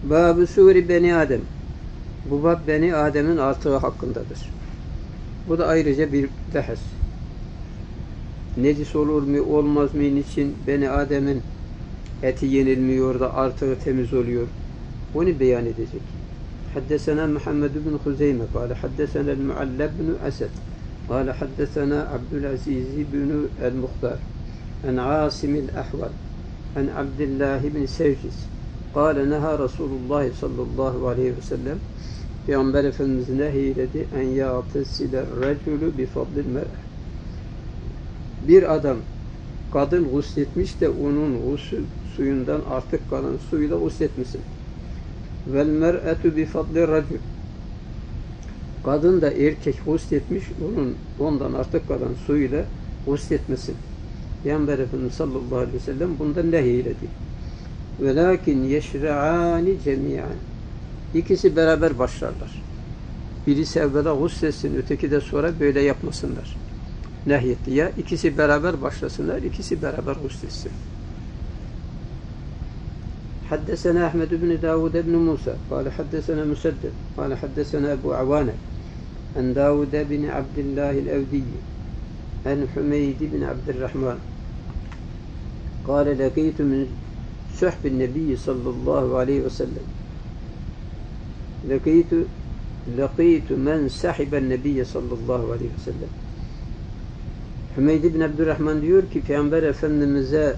Bab-ı Suri Beni Adem. Bu bab Beni Adem'in artığı hakkındadır. Bu da ayrıca bir bahis. Necis olur mu, olmaz mı, niçin Beni Adem'in eti yenilmiyor da artığı temiz oluyor? Onu beyan edecek. Haddesena Muhammed bin Huzeyme kâle haddesena el-Muallab bin Esed kâle haddesena Abdülaziz bin el-Muhtar en Asim el-Ahval en Abdullah bin Sevcis kâle neha Resulullah sallallahu aleyhi ve sellem Peygamber Efendimiz nehyiledi en yâtesile recülü bi fadlil mer'e. Bir adam kadın gusletmiş de onun gusül suyundan artık kalan suyla gusletmesin. Vel mer'etu bi fadli racül. Kadın da erkek gusletmiş, ondan artık kalan suyla gusletmesin. Peygamber Efendimiz sallallahu aleyhi ve sellem bundan nehyiledi. Velakin yeşre'ani cemiyan. İkisi beraber başlarlar. Birisi evvela gusletsin, öteki de sonra böyle yapmasınlar. Nehyetti. Ya ikisi beraber başlasınlar, ikisi beraber gusletsin. Haddesena Ahmed bin Davud bin Musa kâle haddesena Musadded kâle haddesena Ebu Avâne en Davud bin Abdullah el-Evdiyyi en Hümeyd bin Abdurrahman kâle lekîtu min suhbin nebiyyi sallallahu aleyhi ve sellem lekîtu men sahiben nebiyye sallallahu aleyhi ve sellem. Hümeyd bin Abdurrahman diyor ki Peygamber Efendimiz'e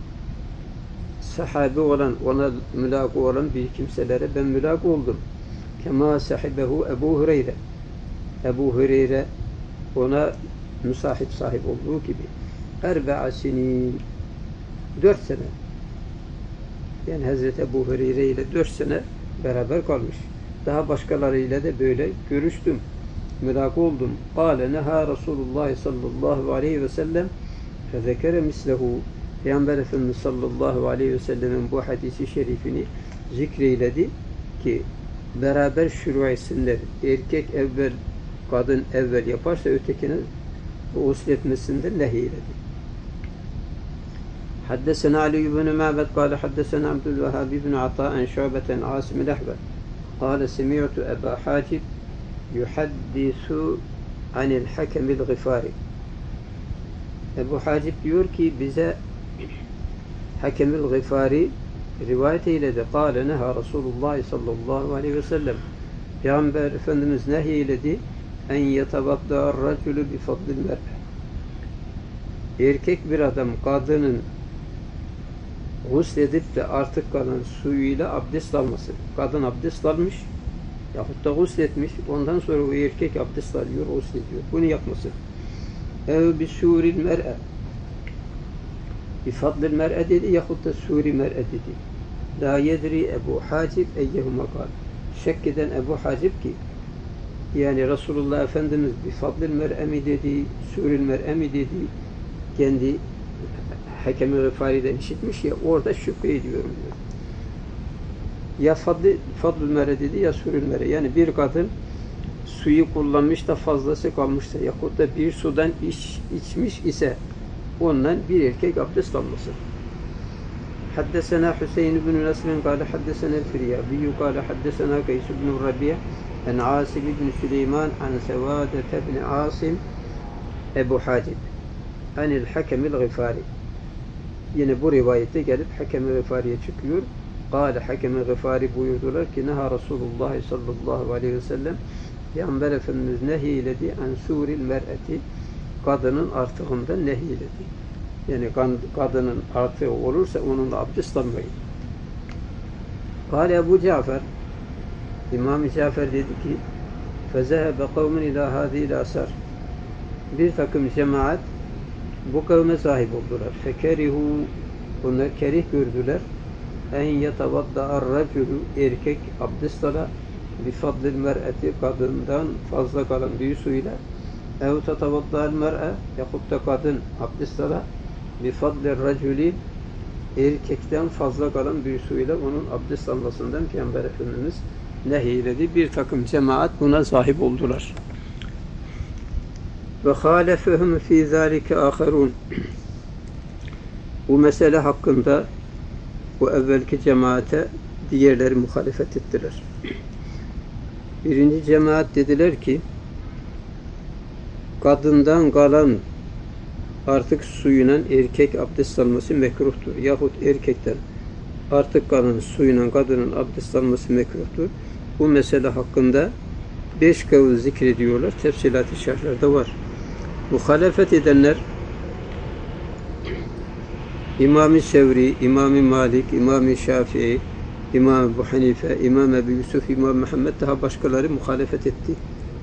sahabe olan, ona mülâku olan bir kimselere ben mülâku oldum. Kema sahibehu Ebu Hureyre. Ebu Hureyre ona sahip olduğu gibi. Erbe'a sinin 4 sene. Yani Hazreti Ebu Hureyre ile 4 sene beraber kalmış. Daha başkalarıyla da böyle görüştüm. Mülâku oldum. Kâle neha Resulullah sallallahu aleyhi ve sellem fezekere mislehu. Peygamber Efendimiz sallallahu aleyhi ve sellemin bu hadisi şerifini zikreyledi ki beraber şuru etsinler. Erkek evvel, kadın evvel yaparsa ötekinin bu usletmesinden nehyiledi. Haddesena Ali ibn Ma'bed kâle haddesena Abdülvehhab ibn Ata en Şu'beten Asim el-Ahbel kâle semi'tu Eba Hacib yuhaddisu anil hakemil gıfari. Ebu Hacib diyor ki bize Hakemül Gıfari rivayet eyledi. Kâle neha Resulullah sallallahu aleyhi ve sellem. Peygamber Efendimiz nehyiledi. En yetevadda'r racülü bi fadlil mer'e. Erkek bir adam kadının gusledip de artık kalan suyuyla abdest alması. Kadın abdest almış yahut da gusletmiş. Ondan sonra o erkek abdest alıyor, guslediyor. Bunu yapması. Ev bi suril mer'e. Bifadlil mer'e dedi yahut da suri mer'e dedi. La yedri Ebu Hacib eyyehuma kal. Şek eden Ebu Hacib ki yani Resulullah Efendimiz bifadlil mer'e mi dedi, suril mer'e mi dedi, kendi Hakem-i Gıfari'den işitmiş ya orada şüphe ediyorum diyor. Ya fadlil mer'e dedi ya suril mer'e. Yani bir kadın suyu kullanmış da fazlası kalmışsa yahut da bir sudan içmiş ise ondan bir erkek abdest alması. Haddesena Hüseyin bin Nasr'in kâle haddesena el-Firyabi kâle haddesena Kays bin Rabi'a en Asim bin Süleyman en Sevâdete bin Asim Ebu Hacib enil Hakemil Gıfari. Yine bu rivayette gelip Hakemil Gıfari'ye çıkıyor. Kâle Hakemil Gıfari buyurdular ki neha Resulullah sallallahu aleyhi ve sellem Peygamber Efendimiz nehyiledi en suril mer'eti kadının artığından nehyiledi. Yani kadının artığı olursa onunla abdest almayın. Kâle Ebu Cafer İmam-ı Cafer dedi ki فَزَهَبَ قَوْمٍ اِلٰى هَذِي الْاَسَرِ Bir takım cemaat bu kavme sahip oldular. فَكَرِهُ Bunlar kerih gördüler. اَنْ يَتَوَدَّعَ الرَّجُلُ Erkek abdest ala بِفَضْلِ الْمَرْأَةِ Kadından fazla kalan bir suyla ev tetavadda'l mer'e yahut da kadın abdest ala bi fadlir raculi erkekten fazla kalan bir suyla onun abdest almasından Peygamber Efendimiz nehyiledi. Bir takım cemaat buna sahip oldular. Ve halefehum fi zalike aharun. Bu mesele hakkında bu evvelki cemaate diğerleri muhalefet ettiler. Birinci cemaat dediler ki kadından kalan artık suyuyla erkek abdest alması mekruhtur. Yahut erkekten artık kalan suyuyla kadının abdest alması mekruhtur. Bu mesele hakkında 5 kavul zikrediyorlar. Tefsilat-ı şerhlerde var. Muhalefet edenler İmam-ı Sevri, İmam-ı Malik, İmam-ı Şafii, İmam Ebu Hanife, İmam Ebu Yusuf, İmam Muhammed daha başkaları muhalefet etti.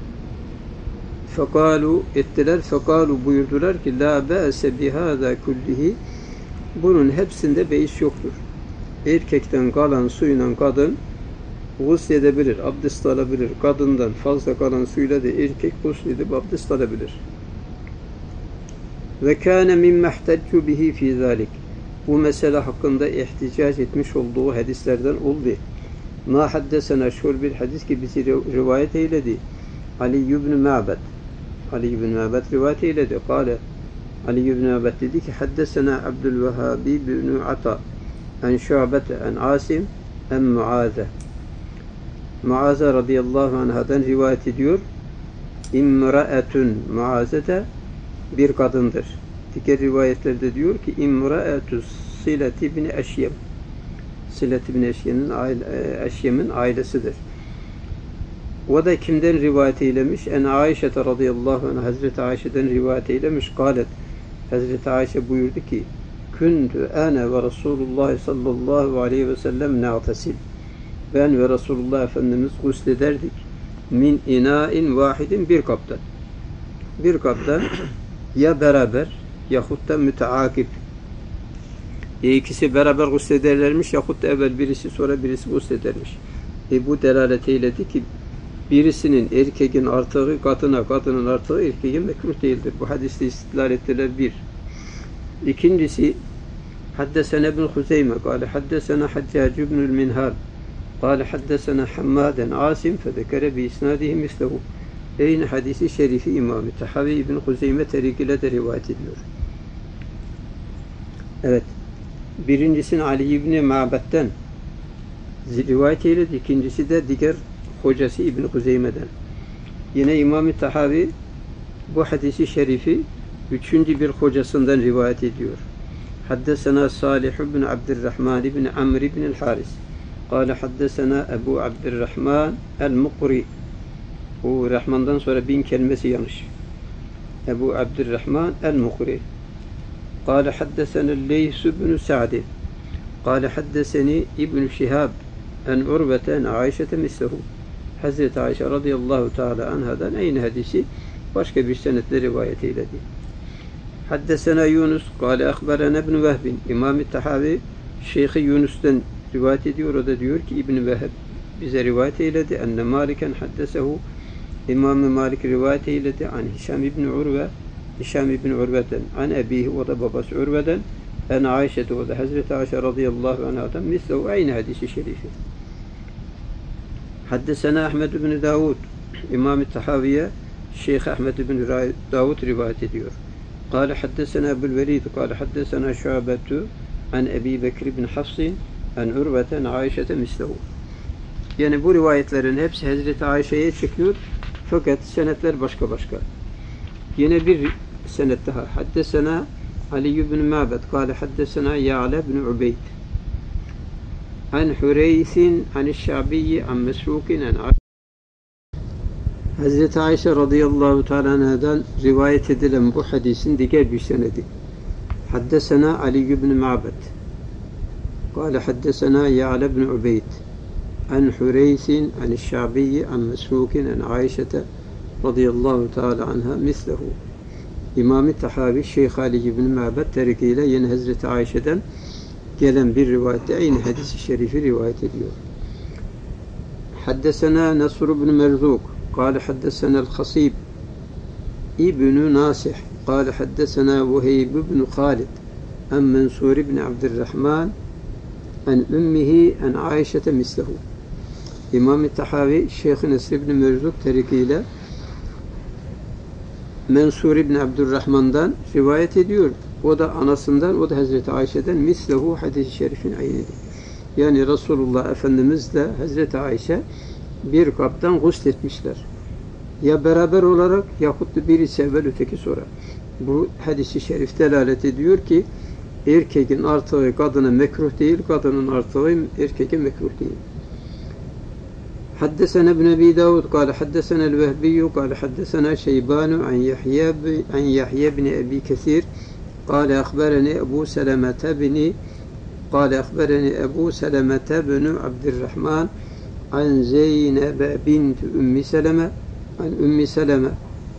Fekalu buyurdular ki la ba'se bihâzâ kullihi, bunun hepsinde beis yoktur. Erkekten kalan suyla kadın gusledebilir, abdest alabilir. Kadından fazla kalan suyla da erkek gusledip abdest alabilir. Ve kâne mimme ihteccu bihi fî zâlik. Bu mesele hakkında ihticac etmiş olduğu hadislerden oldu. Ma haddesena şur bir hadis ki bizi rivayet eyledi. Ali ibn Ma'bad. Ali ibn Ma'bad rivayet eyledi. Kâle Ali ibn Ma'bad dedi ki haddesena Abdülvehhabi ibn Ata en Şu'bete en Asim en Muaze. Muaze radıyallahu anhadan rivayet ediyor. İmra'etun, Muaze de bir kadındır. Diğer rivayetlerde diyor ki İmra'etu Silet ibn Eşyem. Silet ibn Eşyem'in ailesidir. O da kimden rivayet eylemiş? En Ayşe radıyallahu anh, Hazreti Ayşe'den rivayet eylemiş. Galet, Hazreti Ayşe buyurdu ki Kündü ene ve Resulullah sallallahu aleyhi ve sellem na'tesil. Ben ve Resulullah Efendimiz guslederdik. Min ina'in vahidin, bir kaptan. Bir kaptan ya beraber yahut da müteakip. İkisi beraber guslederlermiş yahut da evvel birisi sonra birisi gusledermiş. Bu delalet eyledi ki birisinin erkeğin artığı kadına, kadının artığı erkeğin mekruh değildir. Bu hadiste istidlal ettiler bir. İkincisi haddesena ibn Huzeyme kâle haddesena Haccac ibnül Minhal kâle haddesena Hammaden Asim fedekere bi isnadihi mislehu. Aynı hadisi şerifi İmam-ı Tahavi İbn Huzeyme terikiyle de rivayet ediyor. Evet. Birincisini Ali İbni Ma'bad'den rivayet eyledi. İkincisi de diğer hocası İbn Huzeyme'den. Yine İmam-ı Tahavi bu hadisi şerifi üçüncü bir hocasından rivayet ediyor. Haddesena Salih ibn Abdurrahman ibn Amr ibn el-Haris. Kâle haddesena Ebu Abdurrahman el-Muqri. Bu Rahman'dan sonra bin kelimesi yanlış. Ebu Abdurrahman el-Muqri. Kâle haddesena Leys ibn Sa'di. Kâle haddeseni İbn Şihab en Urvete en Ayşe'te mislehu. Hazreti Ayşe radıyallahu teala anhadan aynı hadisi başka bir senetle rivayet eyledi. Haddesena Yunus kâle akberena ibn Vehbin. İmam-ı Tahavi Şeyh-i Yunus'tan rivayet ediyor. O da diyor ki İbn Vehb bize rivayet eyledi. Enne Maliken haddesehu. İmam-ı Malik rivayet eyledi. An Hişam ibn Urve. Hişam ibn Urve'den. An ebihi, o da babası Urve'den. En Ayşe'de, o da Hazreti Ayşe radıyallahu anhadan. Mislehu, aynı hadisi şerifi. Haddesena Ahmed ibn Davud. İmam-ı Tahaviye Şeyh Ahmed ibn Davud rivayet ediyor. Kâle haddesena Ebu'l-Velid. Kâle haddesena Şu'betu an Ebi Bekir ibn Hafsin en Urve'ten Ayşe'te mislehu. Yani bu rivayetlerin hepsi Hazreti Ayşe'ye çıkıyor. Fakat senetler başka başka. Yine bir senet daha. Haddesena Ali ibn Ma'bad. Kâle haddesena Ya'le ibn Ubeyd. An Hureysin an Şabi'yi an Mesrukin an Hazreti Ayşe radıyallahu teala anhadan rivayet edilen bu hadisin diğer bir senedi. Haddesena Ali ibn Ma'bad. Kâle haddesena Ya'le ibn Ubeyd. An Hureysin an Şabi'yi an Mesrukin an Ayşe'te radıyallahu teala anha mislehu. İmam-ı Tahavi Şeyh Ali ibn Ma'bad terikiyle yine Hazreti Ayşe'den gelen bir rivayette aynı hadisi şerifi rivayet ediyor. Haddesena Nasr ibn Merzuk. Kâle haddesena el-Hasib İbn Nasih. Kâle haddesena Vuheyb ibn Khalid. En Mansur ibn Abdurrahman en ümmihi en Ayşe'te mislehu. İmam-ı Tahavi Şeyh Nasr ibn Merzuk terikiyle Mansur ibn Abdurrahman'dan rivayet ediyor. O da anasından, o da Hazreti Ayşe'den mislehu hadis-i şerifin aynıdır. Yani Resulullah Efendimizle Hazreti Ayşe bir kaptan gusletmişler. Ya beraber olarak yahut da birisi evvel öteki sonra. Bu hadis-i şerif delalet ediyor ki erkeğin artığı kadına mekruh değil, kadının artığı erkeğe mekruh değil. حدثنا ابن أبي داود قال حدثنا الوهبي قال حدثنا شيبان عن يحيى بن أبي كثير قال أخبرني أبو سلمة بن عبد الرحمن عن زينب بنت أم سلمة عن أم سلمة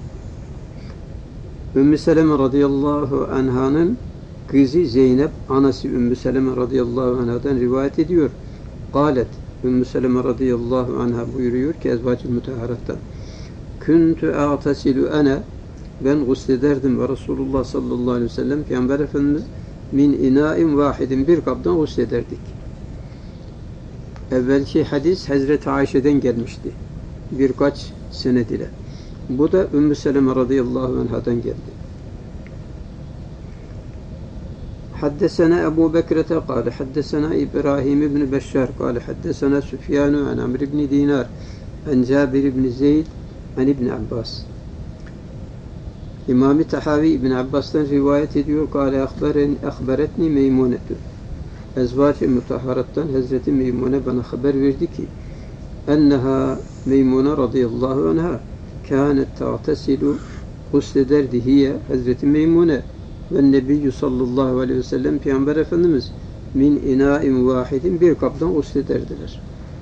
Ümmü Seleme radıyallahu anh'ın kızı Zeynep, anası Ümmü Seleme radıyallahu anh'dan rivayet ediyor. Galet, Ümmü Seleme radıyallahu anh'a buyuruyor ki ezvacı müteharattan. Küntü a'tasilu ana, ben guslederdim ve Resulullah sallallahu aleyhi ve sellem Peygamber Efendimiz min ina'in vahidin, bir kaptan guslederdik. Evvelki hadis Hazreti Ayşe'den gelmişti. Birkaç senet ile. Bu da Ümmü Seleme radıyallahu anh'dan geldi. Haddesena Ebu Bekrete kâle haddesena İbrahim ibn Beşşar kâle haddesena Süfyanu an Amr ibn Dinar an Cabir ibn Zeyd an ibn Abbas. İmam-ı Tahavi İbn Abbas'tan rivayet ediyor. Kâle ahberetni Meymunetü. Ezvâc-ı Mutahharat'tan Hazreti Meymune bana haber verdi ki enneha Meymune radıyallahu anha kânet ta'tesilu, guslederdi hiye Hazreti Meymune ve Nebiyyü sallallahu aleyhi ve sellem Peygamber Efendimiz min inâin vahidin, bir kaptan guslederdiler.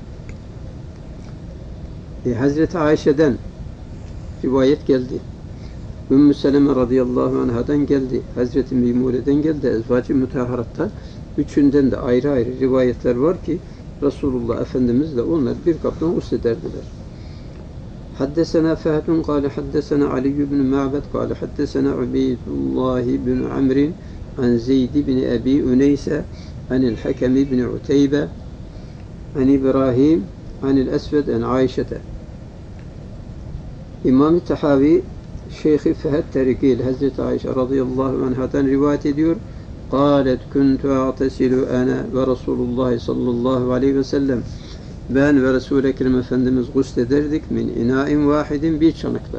Hazreti Ayşe'den rivayet geldi. Ümmü Seleme radıyallahu anh'dan geldi. Hazreti Meymune'den geldi. Ezvacı Müteharat'tan üçünden de ayrı ayrı rivayetler var ki Resulullah Efendimizle onlar bir kaptan guslederdiler. حدثنا فهد قال حدثنا علي بن معبد قال حدثنا عبيد الله بن عمرو عن زيد بن أبي أنيسة عن الحكم بن عتيبة عن إبراهيم عن الأسود عن عائشة. İmam-ı Tahavi Şeyh-i Fehd Terikil Hazreti Ayşe radıyallahu anh'tan rivayet ediyor. قالت كنت أغتسل أنا ورسول sallallahu aleyhi ve sellem, ben ve Resul-i Ekrem Efendimiz guslederdik min ina'in vahidin, bir çanakta.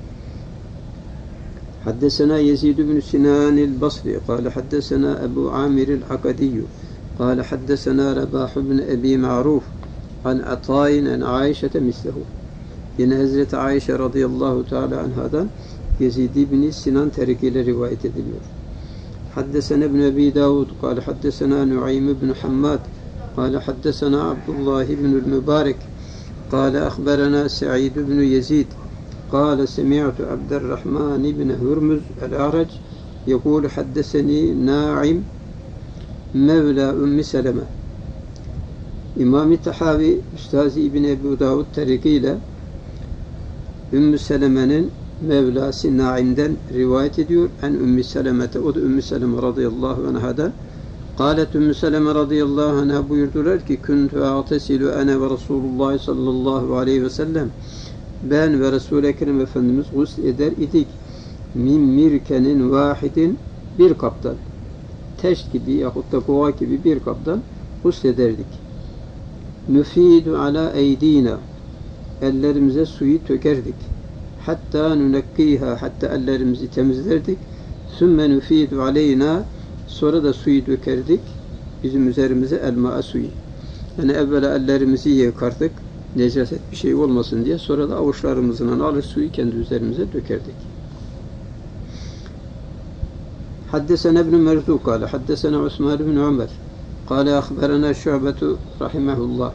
Haddesena Yezid ibn Sinan el-Basri قال حدثنا أبو عامر العقدي قال حدثنا رباح بن أبي معروف عن عطاء عن عائشة مثله. Yine Hazreti Ayşe radıyallahu teala anhadan Yezid ibn Sinan terikiyle rivayet ediliyor. Haddesena ibn Abi Davud قال حدثنا نعيم بن حماد قال حدثنا عبد الله بن المبارك قال أخبرنا سعيد بن يزيد قال سمعت عبد الرحمن بن هرمز الأعرج يقول حدثني ناعم مولى أم سلمة. İmam-ı Tahavi Üstazi İbn Ebu Davud terikiyle Ümmü Seleme'nin Mevlası Naim'den rivayet ediyor. En Ümmü Seleme'te, o da Ümmü Seleme radıyallahu anh'dan. Kâlet Ümmü Seleme radıyallahu anh'a buyurdular ki kuntu a'tesilu ene ve Resulullah sallallahu aleyhi ve sellem, ben ve Resul-i Ekrem Efendimiz gusl eder idik min mirkenin vahidin, bir kaptan, teşt gibi yahut da kova gibi bir kaptan gusl ederdik. Nüfidu ala eydina, ellerimize suyu tökerdik. Hatta nunekkiha, hatta ellerimizi temizlerdik. Sümme nüfidu aleyna, sonra da suyu dökerdik bizim üzerimize, elma suyu. Yani evvela ellerimizi yıkardık, necaset bir şey olmasın diye, sonra da avuçlarımızdan alır suyu kendi üzerimize dökerdik. Haddesena ibn Merzuk kâle haddesena Osman ibn Ömer kâle ahberena Şu'betu rahimahullah.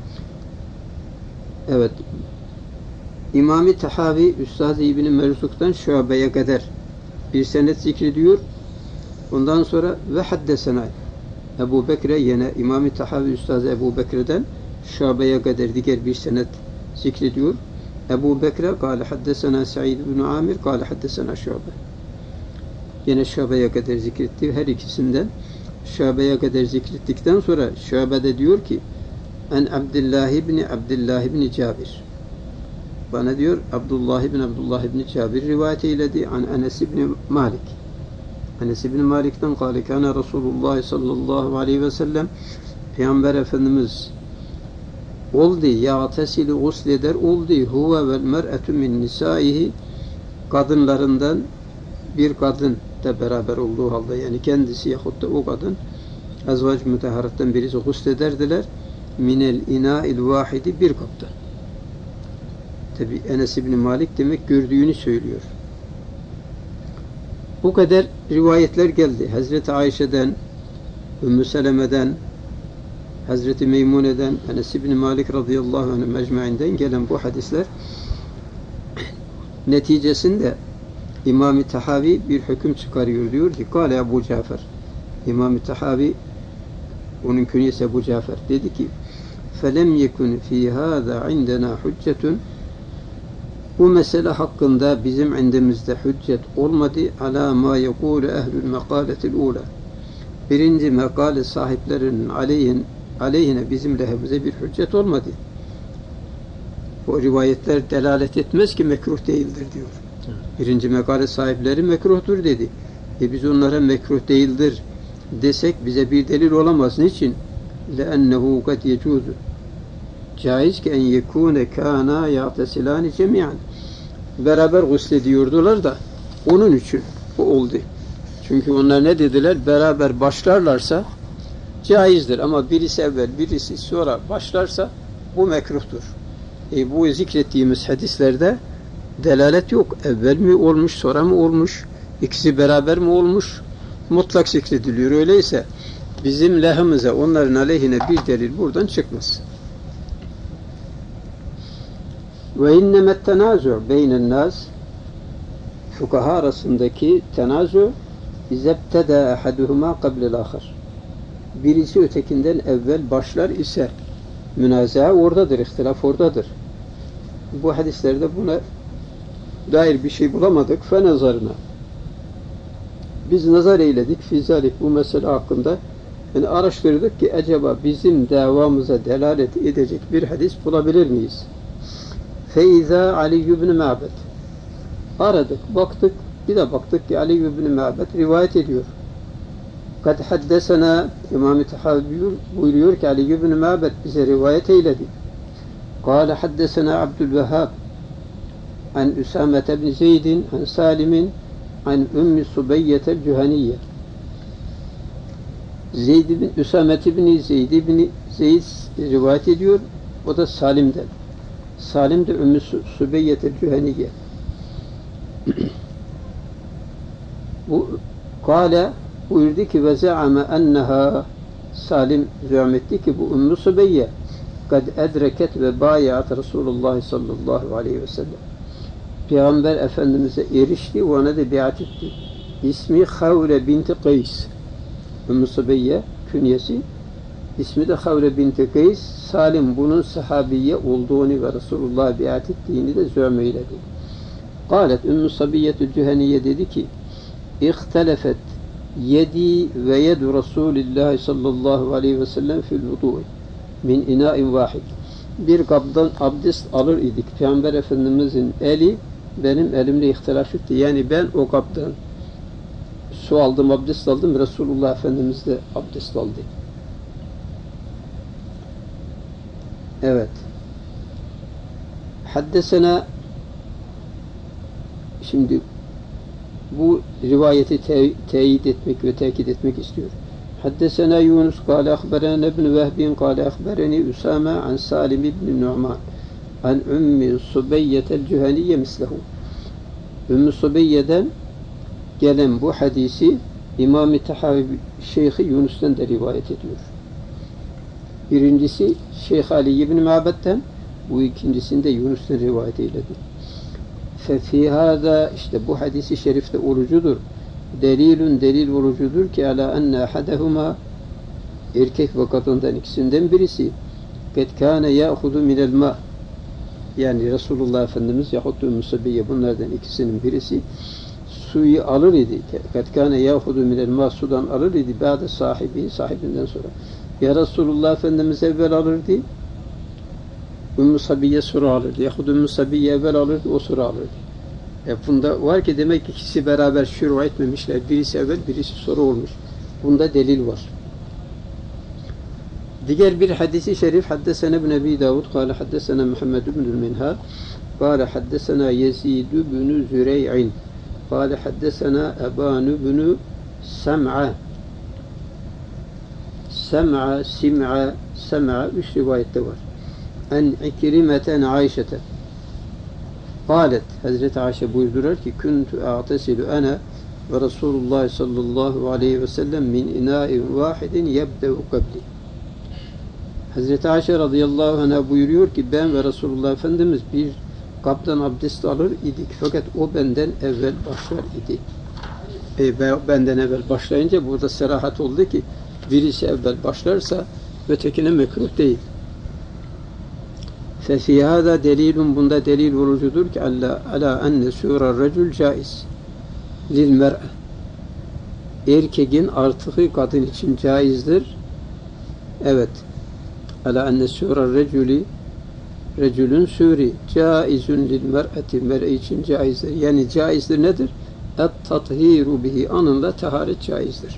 Evet, İmam-ı Tahavi Üstad İbn Merzuk'tan Şu'be'ye kadar bir senet zikrediyor. Ondan sonra ve haddesena Ebu Bekre, yine İmam-ı Tahavi Üstad Ebu Bekre'den Şu'be'ye kadar diğer bir senet zikrediyor. Ebu Bekre kâle haddesena Sa'id ibn Amir kâle haddesena Şu'be. Yine Şu'be'ye kadar zikretti. Her ikisinden Şu'be'ye kadar zikrettikten sonra Şu'be'de diyor ki en Abdullah ibn Cabir. Bana diyor Abdullah ibn Cabir rivayet eyledi an Enes ibn Malik. Enes ibn Malik'ten kâle kâne Resulullah sallallahu aleyhi ve sellem, Peygamber Efendimiz oldu ya'tesilu gusleder oldu huve vel mer'etu min nisaihi kadınlarından bir kadın da beraber olduğu halde yani kendisi yahut da o kadın ezvac-ı müteharretten birisi guslederdiler minel ina'il vahidi bir kaptan. Tabi Enes İbni Malik demek gördüğünü söylüyor. Bu kadar rivayetler geldi. Hazreti Ayşe'den, Ümmü Seleme'den, Hazreti Meymune'den, Enes İbni Malik radıyallahu anh mecmuinden gelen bu hadisler neticesinde İmam-ı Tahavi bir hüküm çıkarıyor diyor ki Kale Ebu Cafer İmam-ı Tahavi onun künyesi Ebu Cafer dedi ki فَلَمْ يَكُنْ ف۪ي هَذَا عِنْدَنَا حُجَّةٌ bu mesele hakkında bizim indimizde hüccet olmadı ala ma yekulu ehlül mekaletil ula birinci mekale sahiplerinin aleyhine bizim lehimize bir hüccet olmadı. Bu rivayetler delalet etmez ki mekruh değildir diyor. Birinci mekale sahipleri mekruhtur dedi. Biz onlara mekruh değildir desek bize bir delil olamaz. Niçin? لَاَنَّهُ قَدْ يَجُوزُ caiz ki en yekûne kâna ya'tesilâni cemiyan beraber guslediyordular da onun için bu oldu. Çünkü onlar ne dediler? Beraber başlarlarsa caizdir ama birisi evvel birisi sonra başlarsa bu mekruhtur. Bu zikrettiğimiz hadislerde delalet yok. Evvel mi olmuş, sonra mı olmuş, ikisi beraber mi olmuş? Mutlak zikrediliyor. Öyleyse bizim lehimize onların aleyhine bir delil buradan çıkmaz. Ve innemet tenazu beynen nas fukaha arasındaki tenazu izebteda ahaduhuma qablel ahar birisi ötekinden evvel başlar ise münazaa oradadır, ihtilaf oradadır. Bu hadislerde buna dair bir şey bulamadık. Fe nazarına biz nazar eyledik fizalik bu mesele hakkında yani araştırdık ki acaba bizim davamıza delalet edecek bir hadis bulabilir miyiz? Feyza Ali ibn Ma'bed aradık, baktık, bir de baktık ki Ali ibn Ma'bed rivayet ediyor. Kad haddesena İmam-ı Tahavi buyuruyor ki Ali ibn Ma'bed bize rivayet eyledi. Kâle haddesena Abdülvehhab an Üsame ibn Zeydin an Salim'in an Ümmü Subeyye'tel Cühaniye. Üsame ibn Zeyd rivayet ediyor. O da Salim'den. Salim de Ümmü Subeyye'tel Cühaniye. Bu kâle buyurdu ki ve ze'ame enneha Salim zü'metti ki bu Ümmü Subeyye kad edreket ve bayat Resulullah sallallahu aleyhi ve sellem Peygamber Efendimiz'e erişti ve ona da biat etti. İsmi Havle binti Kays. Ümmü Subeyye künyesi. İsmi de Havle binti Kays. Salim bunun sahabiye olduğunu ve Resulullah'a biat ettiğini de zü'meyledi. Kâlet Ümmü Subeyye'tü Cüheniye dedi ki İhtelefet yedi ve yedu Resulullah sallallahu aleyhi ve sellem fil vudu'i min ina'in vahid. Bir kaptan abdest alır idik. Peygamber Efendimizin eli benim elimle ihtilaf etti. Yani ben o kaptan su aldım, abdest aldım. Resulullah Efendimiz de abdest aldı. Evet. Haddesena şimdi bu rivayeti teyit etmek ve tekit etmek istiyor. Haddesena Yunus kâle ahberene ibn Vehbin kâle ahbereni Üsame an Salim ibn Nu'man an Ümmü Subeyye'tel Cühaniye mislehu. Ümmü Subeyye'den gelen bu hadisi İmam-ı Tahavi Şeyhi Yunus'tan da rivayet ediyor. Birincisi Şeyh Ali ibn Ma'bed'den, bu ikincisinde Yunus'tan rivayet eyledi. Fefî hâzâ işte bu hadisi şerifte olucudur. Delil olucudur ki alâ enne ahadehuma erkek ve kadından ikisinden birisi kad kâne yâhudu minel mâ yani Resulullah Efendimiz yahut da Ümmü Subeyye bunlardan ikisinin birisi suyu alır idi. Kad kâne yâhudu minel mâ sudan alır idi. Ba'de sahibinden sonra. Ya Resulullah Efendimiz evvel alırdı. Ümmü Subeyye sonra alırdı. Yahut Ümmü Subeyye evvel alırdı. O sonra alırdı. Bunda var ki demek ki ikisi beraber şuru etmemişler. Birisi evvel, birisi sonra olmuş. Bunda delil var. Diğer bir hadisi şerif haddesena ibn Ebi Davud kâle haddesena Muhammed ibnül Minhal kâle haddesena Yezid ibn Zürey'in kâle haddesena Eban ibn Sem'a üç rivayette var. En İkrimeten Ayşe'te kâlet Hazreti Ayşe buyurdular ki kuntu a'tesilu ana ve Resulullah sallallahu aleyhi ve sellem min ina'in vahidin yebde'u kabli. Hazreti Ayşe radıyallahu anh'a buyuruyor ki ben ve Resulullah Efendimiz bir kaptan abdest alır idik. Fakat o benden evvel başlar idi. Benden evvel başlayınca burada serahat oldu ki birisi evvel başlarsa ötekine mekruh değil. Fefî hâzâ delîlun bunda delil vurucudur ki alâ enne sûrar recül caiz lil mer'e erkeğin artığı kadın için caizdir. Evet. Alâ enne sûrar recülü recülün sûri caizun lil mer'eti mer'e için caizdir. Yani caizdir nedir? Et-tathîru bihi anınla taharet caizdir.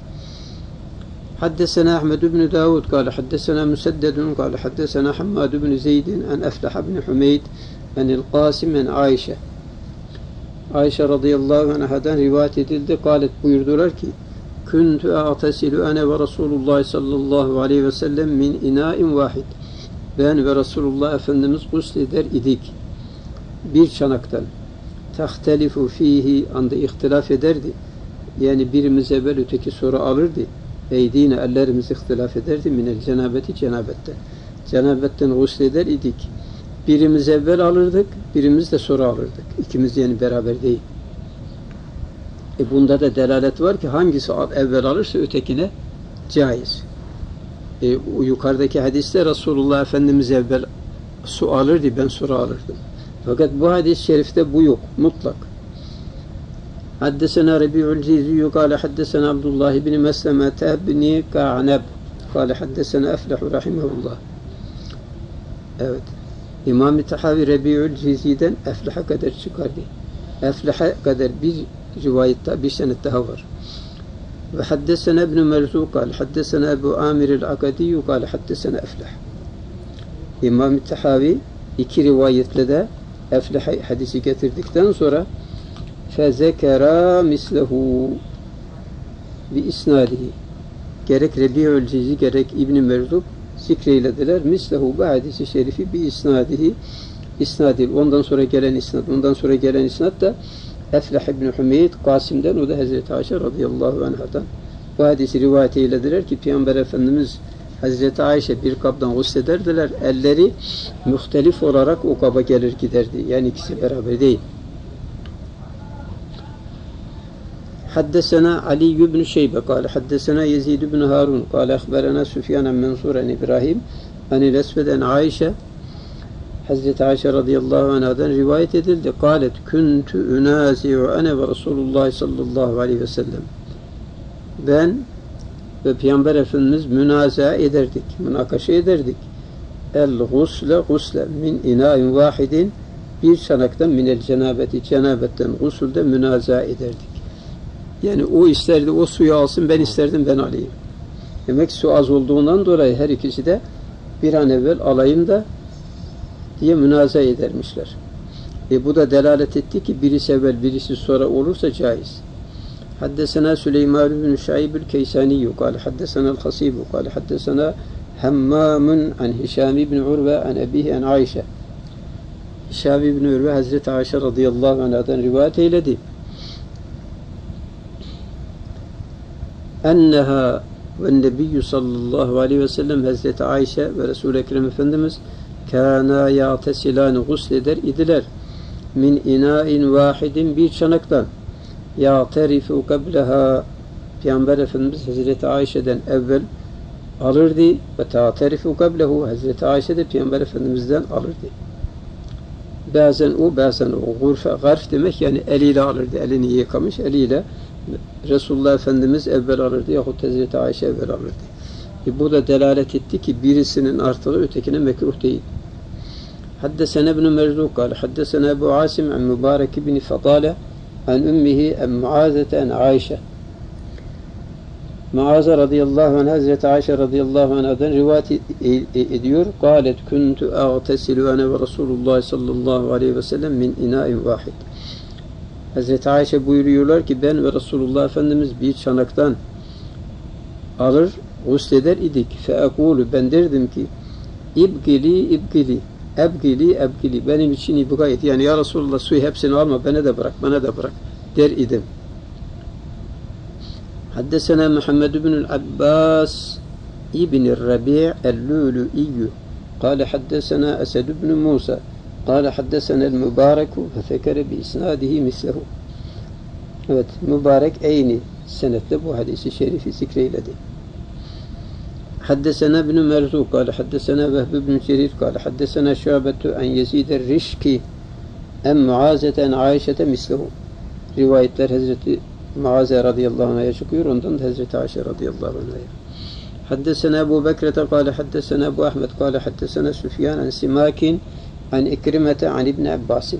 حدثنا أحمد بن داود قال حدثنا مسدد قال حدثنا حماد بن زيد عن أفلح بن حميد عن القاسم عن عائشة Ayşe radıyallahu anhadan rivayet edildi. Kâlet buyurdular ki Kuntu a'tesilu ene ve Resulullah sallallahu aleyhi ve sellem min ina'in vahid. Ben ve Resulullah Efendimiz gusleder idik. Bir çanaktan. Tahtelifu fihi anda ihtilaf ederdi. Yani birimiz evvel öteki sonra alırdı. Eydine ellerimiz ihtilaf ederdi. Minel cenabeti cenabetten. Cenabetten gusleder idik. Birimiz evvel alırdık, birimiz de sonra alırdık. İkimiz yani beraber değil. Bunda da delalet var ki hangisi evvel alırsa ötekine caiz. Yukarıdaki hadiste Resulullah Efendimiz evvel su alırdı, ben sonra alırdım. Fakat bu hadis-i şerifte bu yok, mutlak. Haddesena Rabi'ul Ciziyyü kâle haddesena Abdullah ibn Meslemete ibn Ka'neb kâle haddesena Eflehu rahimahullah. Evet. İmam-ı Tahavi Rabi'ül Cizi'den Eflah'a kadar çıkardı. Eflah'a kadar bir rivayette bir senet daha var. Ve haddesena İbn-i Merzû kâle haddesena Ebu Amir'il Akadiyyü kâle haddesena Eflah. İmam-ı Tahavi iki rivayetle de Eflah hadisi getirdikten sonra fezekera mislehu bi isnadihi gerek Rabi'ül Cizi gerek İbn-i Merzû zikreylediler. Mislehu bu hadisi şerifi bir isnadihi isnadil. Ondan sonra gelen isnad. Ondan sonra gelen isnad da Eflah ibn Hümeyd Kasım'dan o da Hazreti Ayşe radıyallahu anhadan. Bu hadisi rivayet eylediler ki Peygamber Efendimiz Hazreti Ayşe bir kaptan guslederdiler. Elleri muhtelif olarak o kaba gelir giderdi. Yani ikisi beraber değil. حدثنا علي بن شيبة قال حدثنا يزيد بن هارون قال أخبرنا سفيان بن منصور عن إبراهيم عن الأسود عن عائشة Hazreti Ayşe radıyallahu anhadan rivayet edildi. Kâlet kuntu unazi'u ene ve Resulullah sallallahu aleyhi ve sellem. Ben ve Peygamber Efendimiz münazaa ederdik, münakaşa ederdik. Gusle min ina'in vahidin bir çanaktan minel cenabeti cenabetten gusulde münazaa ederdik. Yani o isterdi o suyu alsın, ben isterdim ben alayım. Demek su az olduğundan dolayı her ikisi de bir an evvel alayım da diye münazaa edermişler. Bu da delalet etti ki birisi evvel birisi sonra olursa caiz. Haddesena Süleyman bin Şaibül Keysaniyyü kâle haddesena'l Hasîbü kâle haddesena Hammâmun an Hişâm ibn Urve an ebihi an Ayşe. Hişâm ibn Urve Hazreti Ayşe radıyallahu anhadan rivayet eyledi. Enneha ve Nebiyyü sallallahu aleyhi ve sellem Hazreti Ayşe ve Resul-i Ekrem Efendimiz kâna ya'tesilâni gusleder idiler. Min inâin vâhidin bir çanaktan ya'terifu kableha Peygamber Efendimiz Hazreti Ayşe'den evvel alırdı ve ta'terifu kablehu Hazreti Ayşe de Peygamber Efendimiz'den alırdı. Bazen o bazen o garf demek yani eliyle alırdı. Elini yıkamış eliyle Resulullah Efendimiz evvel alırdı yahut Hazreti Ayşe evvel alırdı. Bu da delalet etti ki birisinin artığı ötekine mekruh değil. Haddesena ibn Merzûk kâle haddesena Ebu Asim an Mübarek ibn Fadâle an ümmihi en Muazete en Ayşe. Muaze radıyallahu anh Hazreti Ayşe radıyallahu anh'dan rivayet ediyor. Kâlet kuntu ağtesilu ene ve Resulullah sallallahu aleyhi ve sellem min inâin vahid. Hazreti Ayşe buyuruyorlar ki ben ve Resulullah Efendimiz bir çanaktan alır, gusleder idik. Feekûlu, ben derdim ki ibgili ibgili, ebgili ebgili, benim için ibga et. Yani ya Resulullah suyu hepsini alma, bana da bırak, bana da bırak der idim. Haddesena Muhammed ibn Abbas ibn Rabi' el-Lulu'iyyu قال حدثنا أسد بن موسى قال حدثنا المبارك فذكر بإسناده مثله. Evet, mübarek aynı senette bu hadisi şerifi zikreyledi. حدثنا ابن مرزوق قال حدثنا وهب بن جرير قال حدثنا شعبة عن يزيد الرشكي عن معاذة عن عائشة مثله. Rivayetler Hazreti Muaze radıyallahu anh'a çıkıyor, ondan da Hazreti Ayşe radıyallahu anh'a. حدثنا أبو بكرة قال حدثنا أبو أحمد قال حدثنا سفيان عن سماك عن إكرمة عن ابن عباس.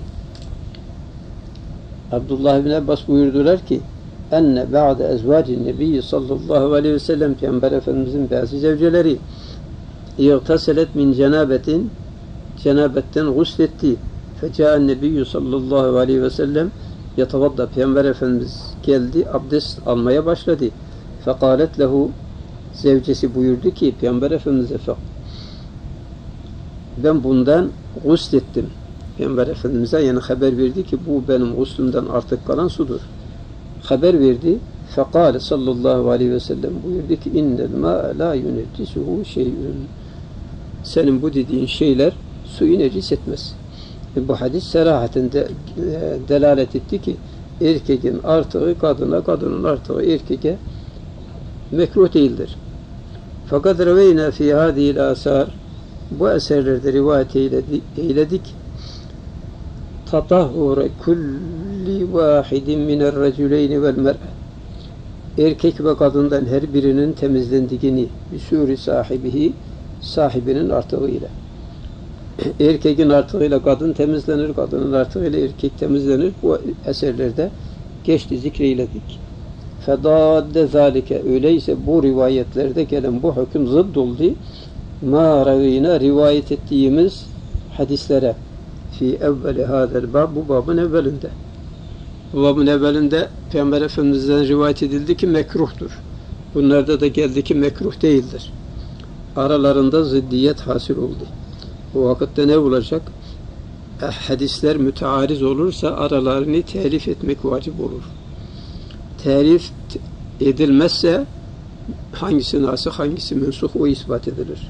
Abdullah ibn Abbas buyurdular ki enne ba'de ezvacin nebiyyi sallallahu aleyhi ve sellem, Peygamber Efendimizin bazı zevceleri İğtaselet min cenabetin, cenabetten gusletti. Feca'en nebiyyü sallallahu aleyhi ve sellem yatavadda, Peygamber Efendimiz geldi, abdest almaya başladı. Fekalet lehu, zevcesi buyurdu ki Peygamber Efendimiz'e ben bundan guslettim. Peygamber Efendimiz'e yani haber verdi ki bu benim guslümden artık kalan sudur. Haber verdi. Fekale sallallahu aleyhi ve sellem buyurdu ki innel mâ'e lâ yuneccisuhu şey'ün. Senin bu dediğin şeyler suyu necis etmez. Bu hadis serahaten delalet etti ki erkeğin artığı kadına, kadının artığı erkeğe mekruh değildir. Fakat reveyna fi hadihil asar, bu eserlerde rivayet eyledik tatahhure kulli vahidin minel reculeyni vel mer'e, erkek ve kadından her birinin temizlendiğini bisuri sahibihi, sahibinin artığıyla. Erkeğin artığıyla kadın temizlenir, kadının artığıyla erkek temizlenir. Bu eserlerde geçti, zikreyledik. Fedadde zalike, öyleyse bu rivayetlerde gelen bu hüküm zıdd oldu ma ravina, rivayet ettiğimiz hadislere fi evveli hadel bab, bu babın evvelinde. Bu babın evvelinde Peygamber Efendimiz'den rivayet edildi ki mekruhtur. Bunlarda da geldi ki mekruh değildir. Aralarında ziddiyet hasıl oldu. Bu vakitte ne olacak? Hadisler müteariz olursa aralarını telif etmek vacip olur. Telif edilmezse hangisi nasih, hangisi mensuh o ispat edilir.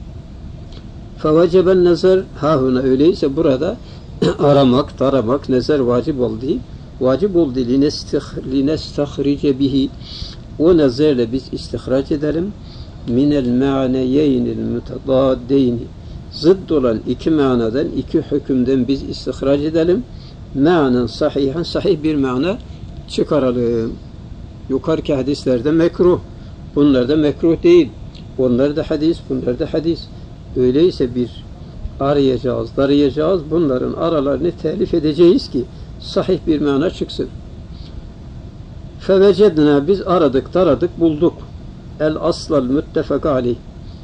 فَوَجَبَ النَّزَرْ hahuna, öyleyse burada aramak, taramak, nezer vacip oldu. Vacip oldu. لِنَسْتَخْرِجَ bihi, o nezerle biz istihraç edelim. مِنَ الْمَعْنَيَيْنِ الْمُتَضَادَّيْنِ, zıdd olan iki manadan, iki hükümden biz istihraç edelim. Ma'nen sahihan, sahih bir mana çıkaralım. Yukarıki hadislerde mekruh, bunlar da mekruh değil. Onlar da hadis, bunlar da hadis. Öyleyse bir arayacağız, darayacağız, bunların aralarını telif edeceğiz ki sahih bir mana çıksın. Fevecedna, biz aradık, taradık, bulduk. El aslal müttefak aleyh,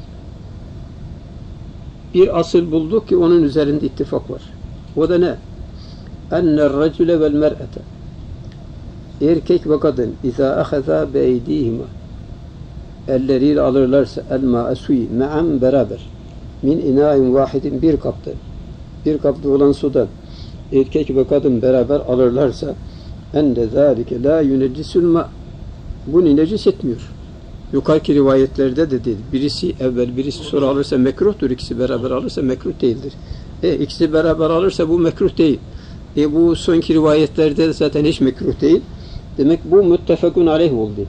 bir asıl bulduk ki onun üzerinde ittifak var. O da ne? Enner recule vel mer'ete, erkek ve kadın izâ ahazâ beydîhima, elleriyle alırlarsa el-mâ'e suyu me'an beraber min inâin vahidin, bir kapta, bir kapta olan sudan erkek ve kadın beraber alırlarsa ende zâlike lâ yuneccisül ma', bunu necis etmiyor. Yukarıki rivayetlerde de dedi. Birisi evvel, birisi sonra alırsa mekruhtur. İkisi beraber alırsa mekruh değildir. İkisi beraber alırsa bu mekruh değil. Bu sonki rivayetlerde de zaten hiç mekruh değil. Demek bu müttefekun aleyh oldu.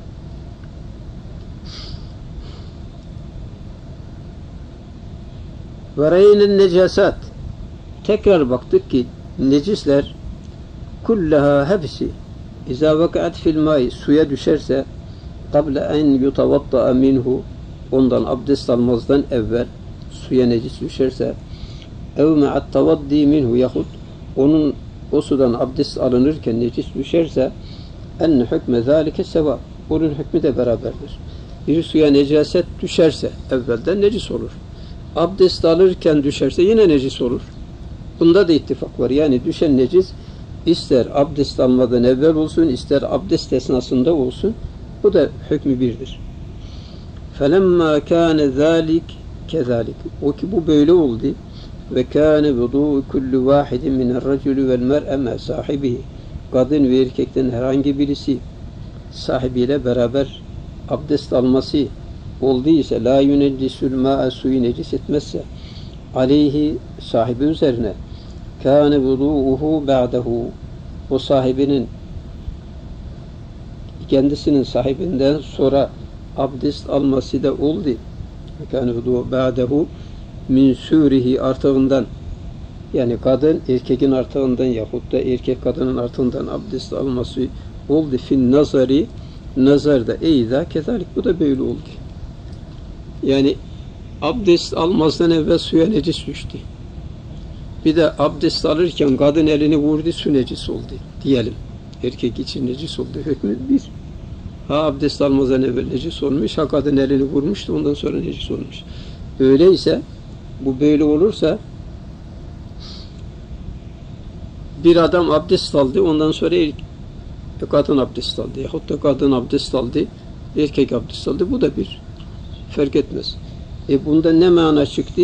Ve reynel necasat, tekrar baktık ki necisler kullaha, hepsi izâ veka'at fil mâi, suya düşerse قَبْلَ اَنْ يُتَوَطَّأَ minhu, ondan abdest almazdan evvel suya necis düşerse اَوْ مَعَ التَّوَدِّي minhu, yahut onun o sudan abdest alınırken necis düşerse اَنْ hükme ذَٰلِكَ سَوَى, bunun hükmü de beraberdir. bir suya necaset düşerse evvelden necis olur. Abdest alırken düşerse yine necis olur. Bunda da ittifak var. Yani düşen necis ister abdest almadan evvel olsun, ister abdest esnasında olsun. Bu da hükmü birdir. فَلَمَّا كَانَ ذَٰلِكَ كَذَٰلِكَ O ki bu böyle oldu. وَكَانَ وُضُوءُ كُلُّ وَاحِدٍ مِنَ الرَّجُلِ وَالْمَرْءَ مَا صَاحِبِهِ Kadın ve erkekten herhangi birisi sahibiyle beraber abdest alması olduysa لَا يُنَجِّسُ الْمَاءَ suyu necis etmezse aleyhi sahibi üzerine كَانَ وُضُوءُهُ بَعْدَهُ O sahibinin kendisinin sahibinden sonra abdest alması da oldu. كَانَ وُضُوءُ بَعْدَهُ min surihi artığından yani kadın erkeğin artığından yahut da erkek kadının artığından abdest alması oldu. Fin nazari nazarda eyza kezalik bu da böyle oldu. Yani abdest almazdan evvel suya necis düştü. Bir de abdest alırken kadın elini vurdu, su necis oldu diyelim. Erkek için necis oldu. Hükmü bir. Ha abdest almazdan evvel necis olmuş, ha kadın elini vurmuştu, ondan sonra necis olmuş. Öyleyse bu böyle olursa bir adam abdest aldı, ondan sonra kadın abdest aldı. Yahut da kadın abdest aldı, erkek abdest aldı. Bu da bir. Fark etmez. Bunda ne mana çıktı?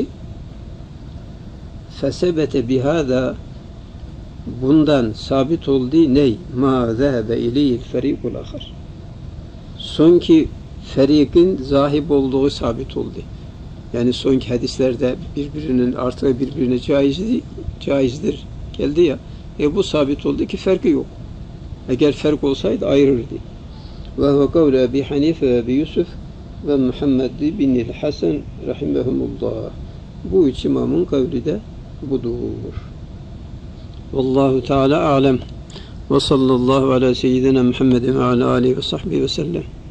Fesebete bihâzâ bundan sabit oldu ney? Mâ zehebe ileyhil ferîkul âkhar. Sonki ferikin zahib olduğu sabit oldu. Yani sonki hadislerde birbirinin artığı birbirine caizdir geldi ya. Bu sabit oldu ki farkı yok. Eğer fark olsaydı ayırırdı. Ve huve kavle Ebi Hanife ve Ebi Yusuf ve Muhammed bin Hasan rahimehumullah. Bu üç imamın kavli de budur. Vallahu Teala alem. Ve sallallahu ala seyyidina Muhammedin ve ala alihi ve sahbihi ve sellem.